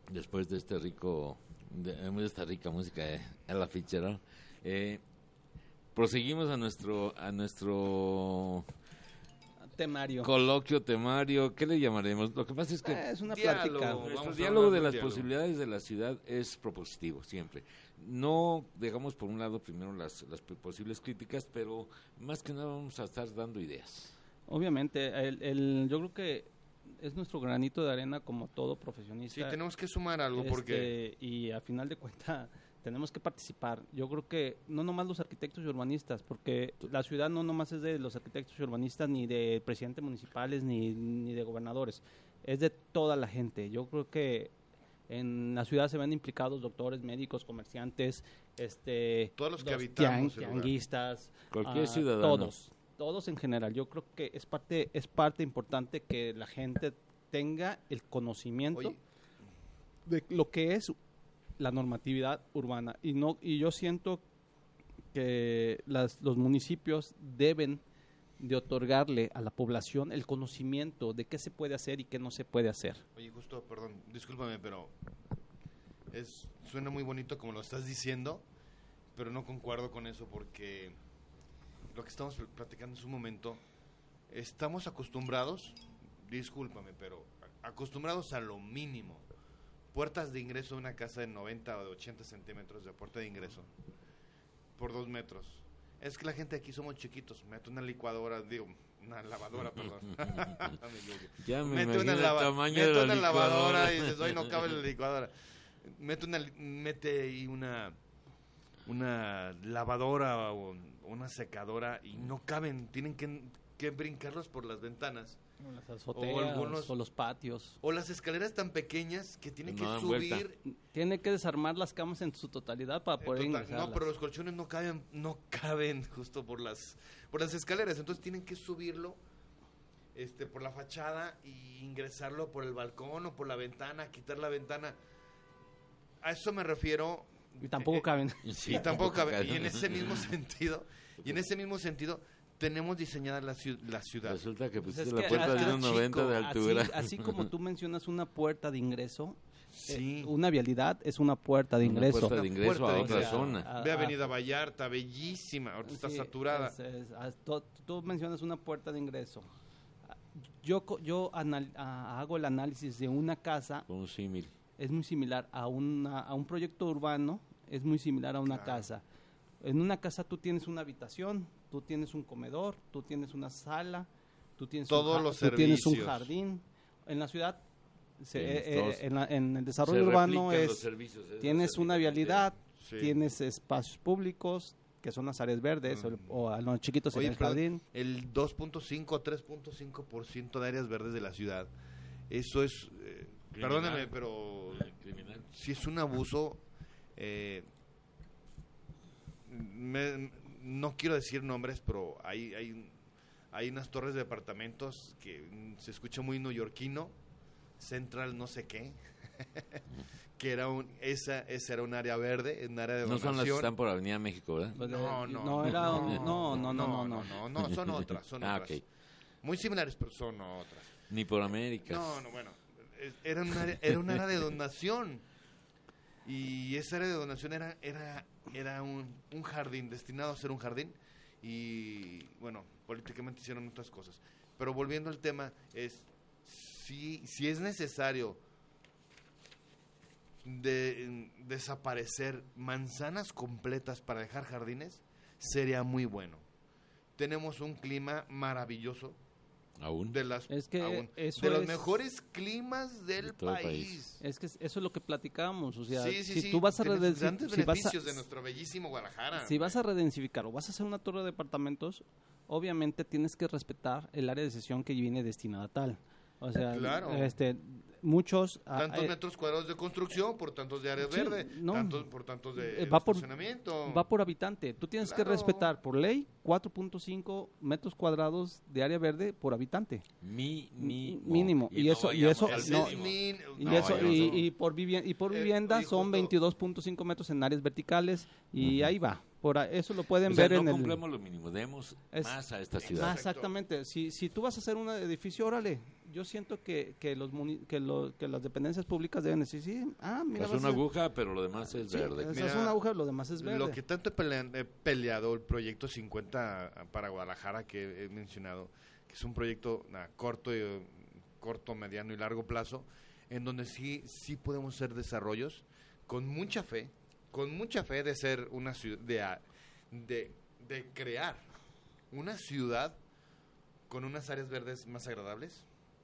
después de este rico, de, de esta rica música de Ella Fitzgerald, eh, proseguimos a nuestro, a nuestro Temario. coloquio, temario, ¿qué le llamaremos? Lo que pasa es que Eh, es una diálogo. plática. nuestro Vamos a diálogo hablar de de las diálogo. posibilidades de la ciudad es propositivo, siempre. No dejamos por un lado primero las, las posibles críticas, pero más que nada vamos a estar dando ideas. Obviamente, el, el, yo creo que es nuestro granito de arena como todo profesionista. Sí, tenemos que sumar algo Este, porque... Y a final de cuentas tenemos que participar. Yo creo que no nomás los arquitectos y urbanistas, porque la ciudad no nomás es de los arquitectos y urbanistas, ni de presidentes municipales, ni, ni de gobernadores. Es de toda la gente. Yo creo que en la ciudad se ven implicados doctores, médicos, comerciantes, este, Todos los que los habitamos tian- el lugar. tianguistas, Cualquier ah, ciudadano. todos, todos en general. Yo creo que es parte, es parte importante que la gente tenga el conocimiento Oye, de lo que es la normatividad urbana, y no y yo siento que las, los municipios deben de otorgarle a la población el conocimiento de qué se puede hacer y qué no se puede hacer. oye, justo, perdón, discúlpame, pero es suena muy bonito como lo estás diciendo, pero no concuerdo con eso porque lo que estamos pl- platicando en su momento, estamos acostumbrados, discúlpame, pero a- acostumbrados a lo mínimo. Puertas de ingreso de una casa de noventa o de ochenta centímetros de puerta de ingreso por dos metros. Es que la gente aquí somos chiquitos. Mete una licuadora, digo, una lavadora, perdón. Me equivoqué. Ya me Mete imagino una, el lava- tamaño mete de la una lavadora licuadora. y dices, hoy no cabe la licuadora. Mete una, li- mete ahí una, una lavadora o una secadora y no caben. Tienen que, que brincarlos por las ventanas. Las azoteas algunos- o los patios. O las escaderas tan pequeñas que tienen No que dan subir. vuelta. Tiene que desarmar las camas en su totalidad para Eh, poder total- ingresar. no, pero los colchones no caben, no caben justo por las por las escaleras, entonces tienen que subirlo este por la fachada y ingresarlo por el balcón o por la ventana, quitar la ventana. A eso me refiero. Y tampoco eh, caben. Sí, y tampoco cabe. cabe. Y en ese mismo sentido, y en ese mismo sentido tenemos diseñada la, ciu- la ciudad. Resulta que Pues pusiste es la que puerta hasta de unos chico, noventa de Así, altura. así como tú mencionas una puerta de ingreso, Sí. eh, una vialidad es una puerta de Una ingreso. puerta de ingreso puerta a de otra ingreso. zona. A- Ve a- Avenida Vallarta, bellísima, ahorita está Sí, saturada. es- es- a- tú, tú mencionas una puerta de ingreso. Yo, co- yo anal- a- hago el análisis de una casa, Con un símil. es muy similar a, una, a un proyecto urbano, es muy similar a una Claro. casa. En una casa tú tienes una habitación, tú tienes un comedor, tú tienes una sala, tú tienes, Todos un, ja- los tú tienes un servicios. jardín. En la ciudad, se- Tienes eh, todos. eh, en, la- en el Se desarrollo urbano replican los es, servicios, eso tienes es una evidente. vialidad, Sí. tienes espacios públicos, que son las áreas verdes, o, Mm. o a los chiquitos en Oye, el pero jardín. el dos punto cinco a tres punto cinco por ciento de áreas verdes de la ciudad, eso es, eh, Criminal. perdóname, pero Criminal. si es un abuso, eh, me- no quiero decir nombres, pero hay, hay, hay unas torres de departamentos que mm, se escucha muy neoyorquino, Central no sé qué, que era un, esa, esa era un área verde, un área de No son las que donación. están por Avenida México, ¿verdad? Pues, No, eh, no, no, era, no, no, no, no, no, no. no, no, son otras, son Ah, otras. ok. Muy similares, pero son otras. Ni por Américas. No, no, bueno, es- era un área, era un área de donación. Y esa área de donación era era era un, un jardín, destinado a ser un jardín. Y bueno, políticamente hicieron otras cosas. Pero volviendo al tema, es si, si es necesario de, desaparecer manzanas completas para dejar jardines, sería muy bueno. Tenemos un clima maravilloso. Aún. De, las, Es que aún, eso de los es- mejores climas del De todo el país. país. Es que eso es lo que platicábamos, o sea, sí, sí, si sí. tú vas a Tenemos redensi- grandes si vas a- beneficios de nuestro bellísimo Guadalajara. si vas a redensificar o vas a hacer una torre de departamentos, obviamente tienes que respetar el área de sesión que viene destinada a tal. O sea, Claro. este, muchos ah, Tantos eh, metros cuadrados de construcción por tantos de área Sí, verde, no. tantos, por tantos de Eh, va por- estacionamiento. va por habitante. Tú tienes que Claro. respetar por ley cuatro punto cinco metros cuadrados de área verde por habitante. Mi, mi, Mínimo. Y eso- y eso- El no, mínimo. Y, No, eso, yo y, no. y por, vivien- y por Eh, vivienda oye, son justo- veintidós punto cinco metros en áreas verticales y ahí va. Por a- eso lo pueden O sea, ver no en el... cumplamos lo mínimo, demos Es- más a esta ciudad. Ah, exactamente. Si, si tú vas a hacer un edificio, órale, yo siento que, que, los muni- que, lo- que las dependencias públicas deben decir, sí, ah, mira, Es vas una a- aguja, pero lo demás es sí, verde. esa Mira, es una aguja, lo demás es verde. Lo que tanto he pelean- he peleado, el proyecto cincuenta para Guadalajara que he mencionado, que es un proyecto a corto, y, corto, mediano y largo plazo, en donde sí, sí podemos hacer desarrollos con mucha fe, con mucha fe de ser una ciudad, de, a- de, de crear una ciudad con unas áreas verdes más agradables,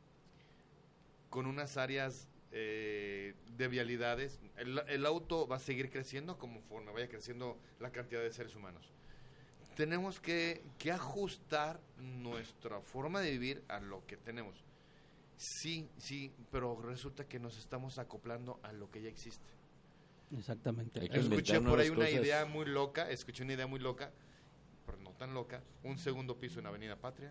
con unas áreas eh, de vialidades. El, el auto va a seguir creciendo conforme vaya creciendo la cantidad de seres humanos. Tenemos que, que ajustar nuestra forma de vivir a lo que tenemos. Sí, sí, pero resulta que nos estamos acoplando a lo que ya existe. Exactamente. Hay que Es- Escuché inventar por ahí nuevas una cosas. idea muy loca, escuché una idea muy loca, pero no tan loca, un segundo piso en Avenida Patria.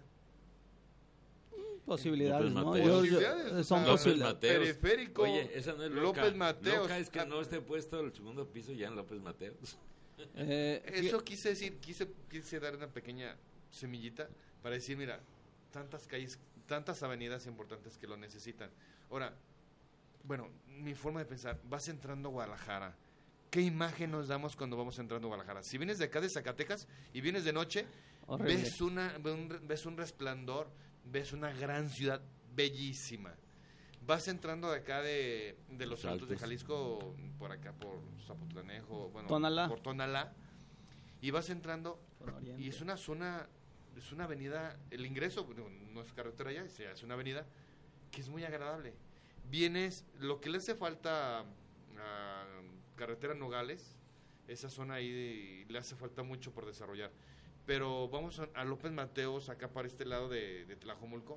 Posibilidades, López ¿no? Mateos. Yo- yo- Posibilidades, o son sea, López posibilidades. Mateos. Periférico. Oye, esa no es loca. López Mateos. Loca es que Ah, no esté puesto el segundo piso ya en López Mateos. Eh, Eso quise decir, quise, quise dar una pequeña semillita para decir, mira, tantas calles, tantas avenidas importantes que lo necesitan. Ahora, bueno, mi forma de pensar, vas entrando a Guadalajara, ¿qué imagen nos damos cuando vamos entrando a Guadalajara? Si vienes de acá de Zacatecas y vienes de noche, Horrible. ves una ve un, ves un resplandor, ves una gran ciudad bellísima. Vas entrando de acá de, de los Los Altos de Altos. Jalisco, por acá, por Zapotlanejo, bueno, Tonalá. por Tonalá, y vas entrando Por Oriente. y es una zona, es una avenida, el ingreso no, no es carretera ya, es, es una avenida que es muy agradable. Vienes, lo que le hace falta a carretera Nogales, esa zona ahí de- le hace falta mucho por desarrollar. Pero vamos a, a López Mateos, acá para este lado de, de Tlajomulco,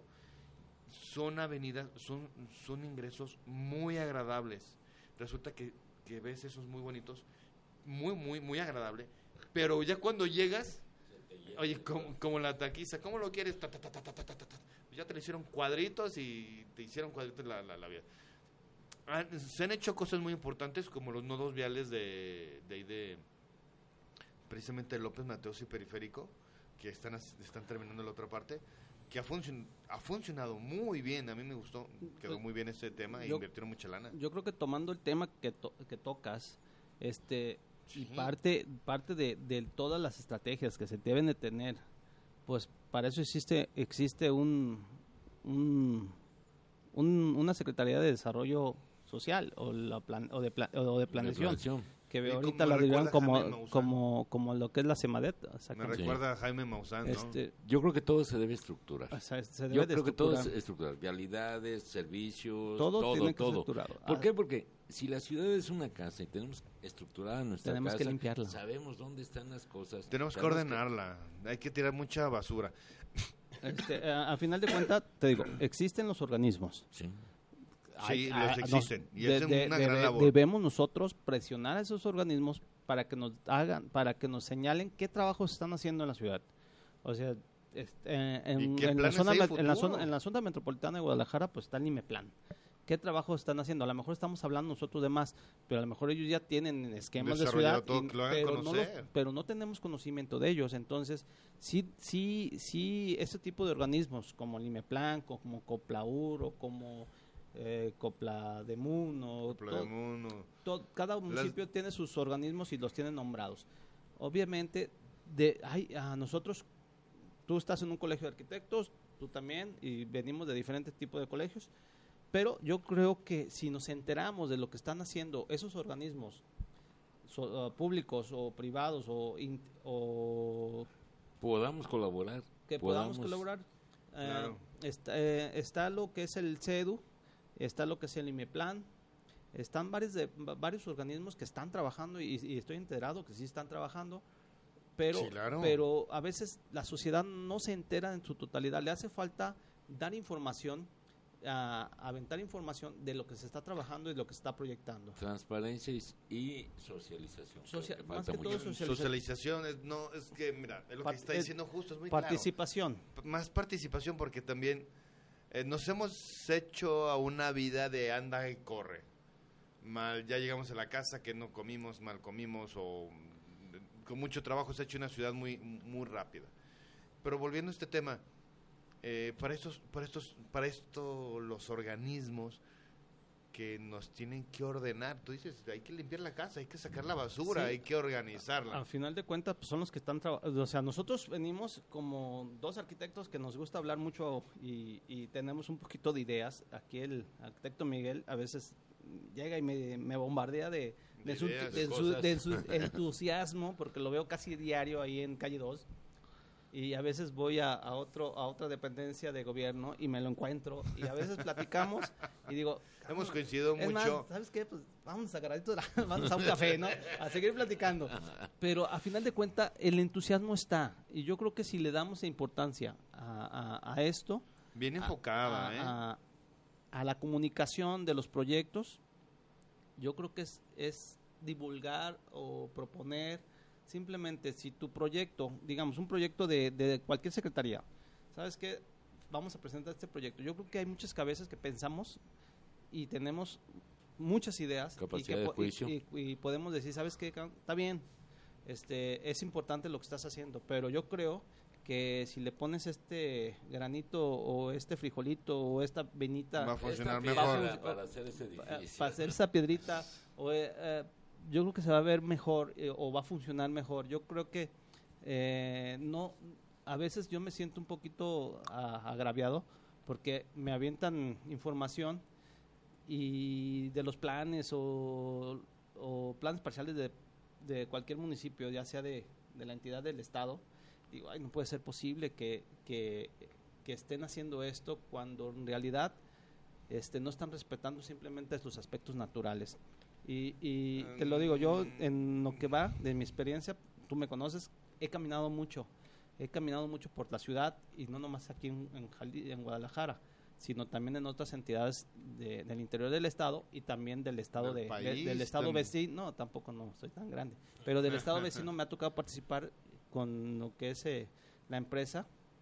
son avenidas, son, son ingresos muy agradables. Resulta que, que ves esos muy bonitos, muy, muy, muy agradable. Pero ya cuando llegas, oye, como, como la taquiza, ¿cómo lo quieres? Ta, ta, ta, ta, ta, ta, ta, ta. Ya te le hicieron cuadritos y te hicieron cuadritos la, la, la vía. Ah, se han hecho cosas muy importantes como los nodos viales de, de, ahí de precisamente López Mateos y Periférico, que están, as- están terminando la otra parte, que ha, funcion, ha funcionado muy bien. A mí me gustó, quedó muy bien este tema e Yo- invirtieron mucha lana. Yo creo que tomando el tema que, to- que tocas, este, y Sí. parte, parte de, de todas las estrategias que se deben de tener, pues para eso existe, existe un, un, un- una Secretaría de Desarrollo Social o, la plan- o, de, pla- o de planeación, Planeación. que Y ahorita como la dirán recuerda como, Jaime Maussan. como, como lo que es la CEMADET. Me exactamente. recuerda a Jaime Maussan, ¿no? Este, Yo creo que todo se debe estructurar. o sea, se debe Yo de creo que todo es estructurar. estructural. Vialidades, servicios, Todo todo, tiene que ser todo. estructurado. ¿Por Ah. qué? Porque si la ciudad es una casa y tenemos estructurada nuestra Tenemos que casa, limpiarla. sabemos dónde están las cosas. Tenemos que sabemos ordenarla, hay que tirar mucha basura. Este, a, a final de cuentas, te digo, existen los organismos. Sí. Sí, ah, les existen, y de- hacen de- una debe- gran labor. Debemos nosotros presionar a esos organismos para que nos hagan, para que nos señalen qué trabajos están haciendo en la ciudad. O sea, este, eh, en, ¿Y qué en la planes zona, hay a met- en, la futuro? zona, en la zona metropolitana de Guadalajara, pues está el IMEPLAN. ¿Qué trabajos están haciendo? A lo mejor estamos hablando nosotros de más, pero a lo mejor ellos ya tienen esquemas de Desarrollado ciudad, todo, y- que lo hagan pero, no los- conocer. pero no tenemos conocimiento de ellos. Entonces, sí, sí, sí, ese tipo de organismos como el IMEPLAN, como Coplaur o como eh, Copla de Mun o Copla to- de Mundo. to- cada municipio tiene sus organismos y los tiene nombrados. Obviamente, de, hay, a nosotros, tú estás en un colegio de arquitectos, tú también, y venimos de diferentes tipos de colegios, pero yo creo que si nos enteramos de lo que están haciendo esos organismos so- uh, públicos o privados o, in- o Podamos colaborar. que podamos, colaborar, eh, Claro. está, eh, está lo que es el CEDU, está lo que es el IMEPLAN, están varios, de, va- varios organismos que están trabajando y, y estoy enterado que sí están trabajando, pero, Sí, claro. pero a veces la sociedad no se entera en su totalidad, le hace falta dar información, a, aventar información de lo que se está trabajando y lo que se está proyectando. Transparencia y, y socialización. Creo Socia- que más falta que todo mucho. socialización. Socialización, es, no, es que, mira, es lo Part- que está es diciendo justo, es muy claro. Participación. P- Más participación porque también eh, nos hemos hecho a una vida de anda y corre. Mal, ya llegamos a la casa que no comimos, mal comimos o mm, con mucho trabajo se ha hecho una ciudad muy, muy rápida. Pero volviendo a este tema, eh, para estos, para estos, para esto los organismos que nos tienen que ordenar, tú dices, hay que limpiar la casa, hay que sacar la basura, Sí. hay que organizarla. Al final de cuentas, pues, son los que están trabajando. O sea, nosotros venimos como dos arquitectos que nos gusta hablar mucho y, y tenemos un poquito de ideas. Aquí el arquitecto Miguel a veces llega y me, me bombardea de, de, De su, ideas, de de su- cosas. de su entusiasmo, porque lo veo casi diario ahí en Calle dos. Y a veces voy a, a otro a otra dependencia de gobierno y me lo encuentro. Y a veces platicamos y digo... Hemos coincidido Es más, mucho. ¿sabes qué? Pues vamos a agarrar vamos a un café, ¿no? A seguir platicando. Pero a final de cuentas, el entusiasmo está. Y yo creo que si le damos importancia a, a, a esto, Bien a- enfocada, a, ¿eh? a- a la comunicación de los proyectos, yo creo que es, es divulgar o proponer. Simplemente, si tu proyecto, digamos, un proyecto de, de cualquier secretaría, ¿sabes qué? Vamos a presentar este proyecto. Yo creo que hay muchas cabezas que pensamos y tenemos muchas ideas y, Capacidad que, de po- y- juicio. y- y podemos decir, ¿sabes qué? Ca- Está bien, este, es importante lo que estás haciendo, pero yo creo que si le pones este granito o este frijolito o esta venita Va a funcionar Esta mejor. piedra para hacer ese pa- edificio. para hacer esa piedrita, o, eh, eh, yo creo que se va a ver mejor eh, o va a funcionar mejor. Yo creo que eh, no, a veces yo me siento un poquito a- agraviado porque me avientan información y de los planes o, o planes parciales de, de cualquier municipio, ya sea de, de la entidad del estado. Digo, ay, no puede ser posible que, que, que estén haciendo esto cuando en realidad este, no están respetando simplemente los aspectos naturales. Y, y te lo digo, yo en lo que va de mi experiencia, tú me conoces, he caminado mucho, he caminado mucho por la ciudad y no nomás aquí en, en, Jali- en Guadalajara, sino también en otras entidades de- del interior del estado y también del estado Del de, país de- del estado también. vecino. No, tampoco no soy tan grande, pero del estado vecino me ha tocado participar con lo que es eh, la empresa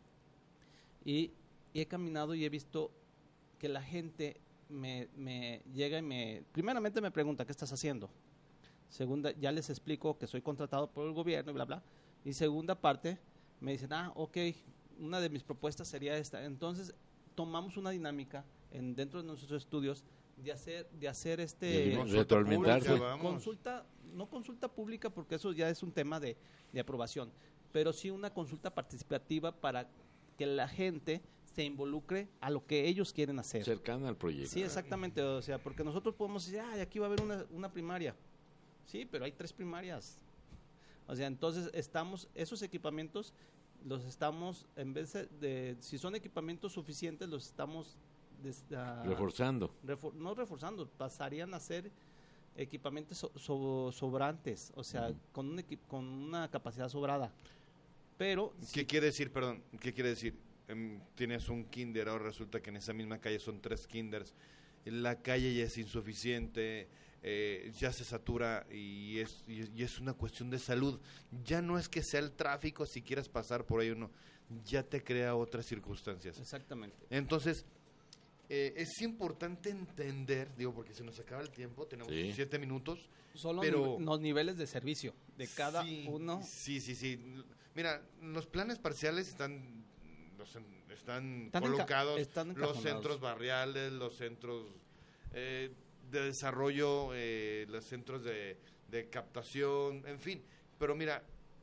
y, y he caminado y he visto que la gente me, me llega y me primeramente me pregunta ¿qué estás haciendo? Segunda, ya les explico que soy contratado por el gobierno y bla bla, y segunda parte me dicen, ah, ok, una de mis propuestas sería esta. Entonces tomamos una dinámica en, dentro de nuestros estudios de hacer de hacer este De Consulta retroalimentarse. pública, vamos. consulta, no consulta pública porque eso ya es un tema de, de aprobación, pero sí una consulta participativa para que la gente se involucre a lo que ellos quieren hacer. Cercana al proyecto. Sí, exactamente, o sea, porque nosotros podemos decir, ah, aquí va a haber una, una primaria. Sí, pero hay tres primarias. O sea, entonces estamos, esos equipamientos los estamos, en vez de, de- si son equipamientos suficientes, los estamos des- ah, Reforzando. refor- no reforzando, pasarían a ser equipamientos so- so- sobrantes, o sea, Ujú. con, un equi- con una capacidad sobrada. Pero ¿Qué sí, quiere decir, perdón, qué quiere decir? Em, tienes un kinder, ahora resulta que en esa misma calle son tres kinders, la calle ya es insuficiente, eh, ya se satura y es, y, y es una cuestión de salud. Ya no es que sea el tráfico si quieres pasar por ahí o no, ya te crea otras circunstancias. exactamente. Entonces, eh, es importante entender, digo, porque se nos acaba el tiempo, tenemos Sí. siete minutos. Son los, Pero- nive- los niveles de servicio de cada Sí, uno. Sí, sí, sí. Mira, los planes parciales están, los en- están Están enca- colocados, están los encajonados. centros barriales, los centros eh, de desarrollo, eh, los centros de, de captación, en fin. Pero mira,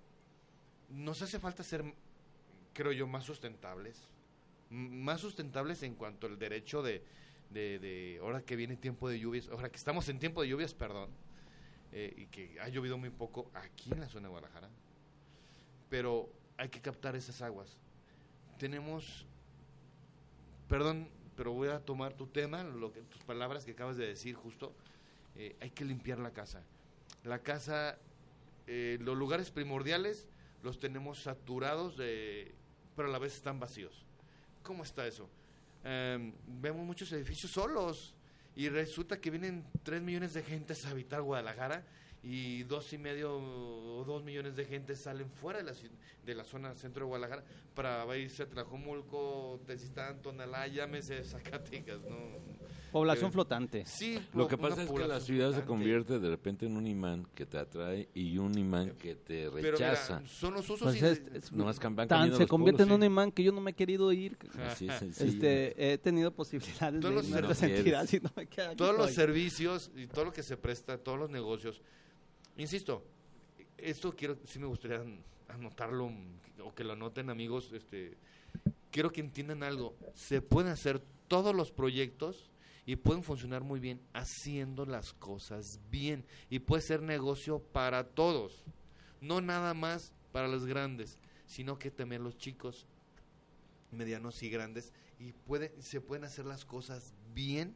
nos hace falta ser, creo yo, más sustentables. M- Más sustentables en cuanto al derecho de, de, de ahora que viene tiempo de lluvias, ahora que estamos en tiempo de lluvias, perdón, eh, y que ha llovido muy poco aquí en la zona de Guadalajara, pero hay que captar esas aguas. Tenemos, perdón, pero voy a tomar tu tema, lo que, tus palabras que acabas de decir justo, eh, hay que limpiar la casa. La casa, eh, los lugares primordiales los tenemos saturados, de, pero a la vez están vacíos. ¿Cómo está eso? Eh, vemos muchos edificios solos y resulta que vienen tres millones de gentes a habitar Guadalajara y dos y medio o dos millones de gente salen fuera de la, ci- de la zona centro de Guadalajara para irse a Tlajomulco, Tezistán, Tonalá, llámese Zacatecas, ¿no? Población Eh, flotante. Sí, Lo que una pasa es que la población ciudad se flotante. convierte de repente en un imán que te atrae y un imán que te Pero rechaza. mira, son los usos Pues y- es- es- Nomás cam- van Tan cambiando se los convierte polos, en un sí. imán que yo no me he querido ir. Así es sencillo. Este, he tenido posibilidades Todos de los irme a otras servicios. entidades y no me queda aquí todos los estoy. servicios y todo lo que se presta, todos los negocios. Insisto, esto quiero, sí me gustaría an- anotarlo mm, o que lo anoten amigos. Este, quiero que entiendan algo. Se pueden hacer todos los proyectos y pueden funcionar muy bien haciendo las cosas bien. Y puede ser negocio para todos, no nada más para los grandes, sino que también los chicos, medianos y grandes, y puede, se pueden hacer las cosas bien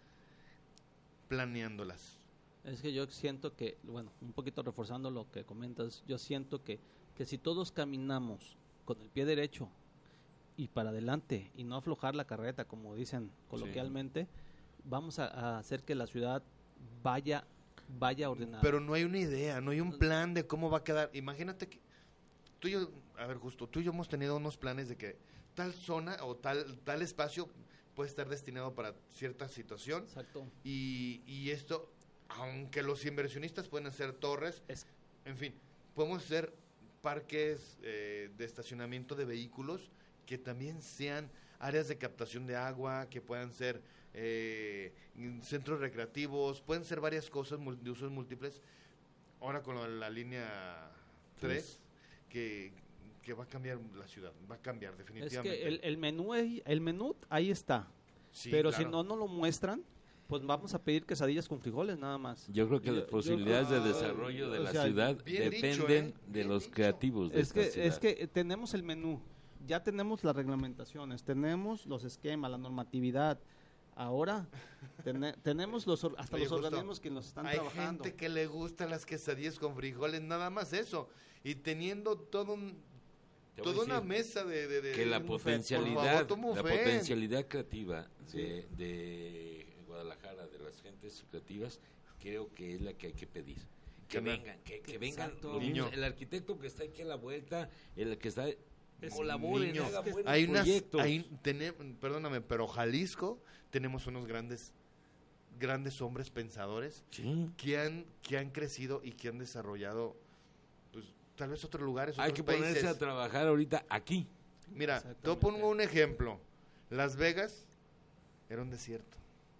planeándolas. Es que yo siento que, bueno, un poquito reforzando lo que comentas, yo siento que, que si todos caminamos con el pie derecho y para adelante y no aflojar la carreta, como dicen coloquialmente, vamos a, a hacer que la ciudad vaya vaya ordenada. Pero no hay una idea, no hay un plan de cómo va a quedar. Imagínate que tú y yo, a ver, justo, tú y yo hemos tenido unos planes de que tal zona o tal tal espacio puede estar destinado para cierta situación. Exacto. Y, y esto, aunque los inversionistas pueden hacer torres, Es- en fin, podemos hacer parques eh, de estacionamiento de vehículos que también sean áreas de captación de agua, que puedan ser eh, centros recreativos, pueden ser varias cosas mul- de usos múltiples. Ahora con la, la línea tres, que, que va a cambiar la ciudad, va a cambiar Es definitivamente. que el, el menú ahí- el menú ahí está, Sí, pero claro. si no nos lo muestran, pues vamos a pedir quesadillas con frijoles nada más. Yo creo que Yo- las yo- posibilidades ah, de desarrollo de o la sea, ciudad bien dicho, dependen ¿eh? de Bien los dicho. creativos de Es esta que, ciudad. es que tenemos el menú, ya tenemos las reglamentaciones, tenemos los esquemas, la normatividad. Ahora tene- tenemos los or- hasta Oye, los Justo, organismos que los están hay trabajando. gente que le gusta las quesadillas con frijoles, nada más eso. Y teniendo todo un, Te voy a toda una decir mesa de... de, de- que la un buffet, potencialidad, por favor, tu la buffet. potencialidad creativa de, de Guadalajara, de las gentes creativas, creo que es la que hay que pedir. Que Que vengan, que, que vengan. Exacto. los Niño. niños. El arquitecto que está aquí a la vuelta, el que está... Es- colaboren, niño, hagan es que buenos Hay unas, proyectos. hay, tene- perdóname, pero Jalisco tenemos unos grandes, grandes hombres pensadores Sí. que han, que han crecido y que han desarrollado, pues, tal vez otros lugares, Hay otros que ponerse países. a trabajar ahorita aquí. Mira, Exactamente. te pongo un ejemplo. Las Vegas era un desierto.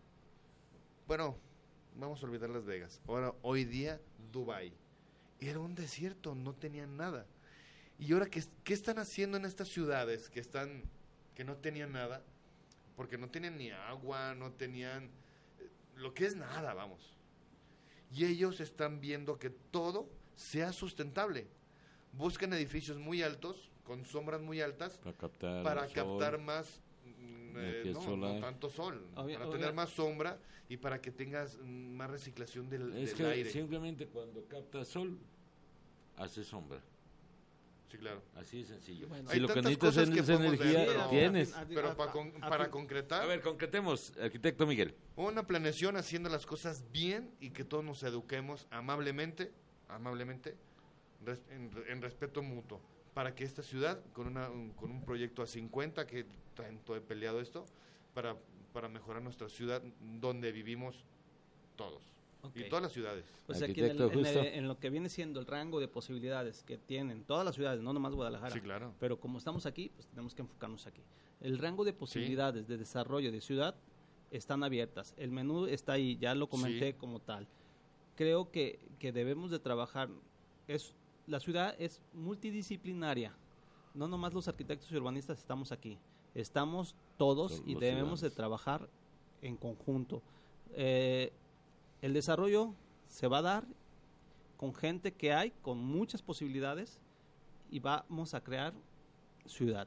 Bueno, vamos a olvidar Las Vegas. Ahora, hoy día, Dubai era un desierto, no tenían nada. Y ahora, ¿qué, qué están haciendo en estas ciudades que están, que no tenían nada? Porque no tenían ni agua, no tenían eh, lo que es nada, vamos. Y ellos están viendo que todo sea sustentable. Buscan edificios muy altos, con sombras muy altas, Para captar, para el sol. captar más mm, eh, Energía no, solar. no tanto sol, Obvia- para obvia- tener más sombra y para que tengas mm, más reciclación del, Es del que aire. simplemente cuando capta sol, hace sombra. Sí, claro. Así de sencillo. Bueno. si Hay lo que tantas necesitas cosas es que esa podemos ver, energía, pero- tienes. a- Pero a- para, con- a- para a- concretar, A ver, concretemos, arquitecto Miguel. una planeación haciendo las cosas bien y que todos nos eduquemos amablemente, amablemente, res- en, en respeto mutuo, para que esta ciudad, con una un- con un proyecto a cincuenta, que tanto he peleado esto, para, para mejorar nuestra ciudad donde vivimos todos. Ok. Y todas las ciudades. O sea, que en, el- Arquitecto, en el- justo. en lo que viene siendo el rango de posibilidades que tienen todas las ciudades, no nomás Guadalajara, Sí, claro. pero como estamos aquí, pues tenemos que enfocarnos aquí. El rango de posibilidades de desarrollo de ciudad están abiertas. El menú está ahí, ya lo comenté Sí. como tal. Creo que, que debemos de trabajar. Es, la ciudad es multidisciplinaria. No nomás los arquitectos y urbanistas estamos aquí. Estamos todos Son y los debemos de ciudadanos. trabajar en conjunto. Eh, el desarrollo se va a dar con gente que hay, con muchas posibilidades, y vamos a crear ciudad.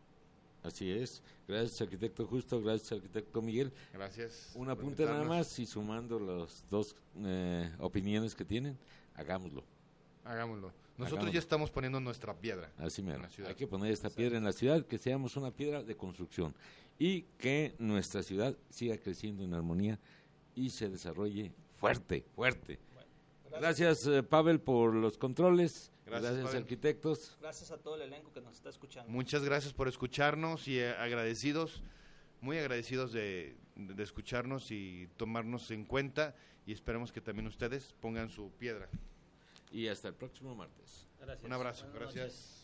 Así es. Gracias, arquitecto Justo. Gracias, arquitecto Miguel. Gracias. Un por apunte nada invitarnos. más y sumando las dos eh, opiniones que tienen, hagámoslo. Hagámoslo. Nosotros Hagámoslo. ya estamos poniendo nuestra piedra. Así en mero. la ciudad. Hay que poner esta piedra en la ciudad, que seamos una piedra de construcción y que nuestra ciudad siga creciendo en armonía y se desarrolle fuerte, fuerte. Gracias, eh, Pavel, por los controles. Gracias, Gracias, Pavel. arquitectos. Gracias a todo el elenco que nos está escuchando. Muchas gracias por escucharnos y eh, agradecidos, muy agradecidos de de escucharnos y tomarnos en cuenta, y esperemos que también ustedes pongan su piedra. Y hasta el próximo martes. Gracias. Un abrazo, Buenas gracias. noches.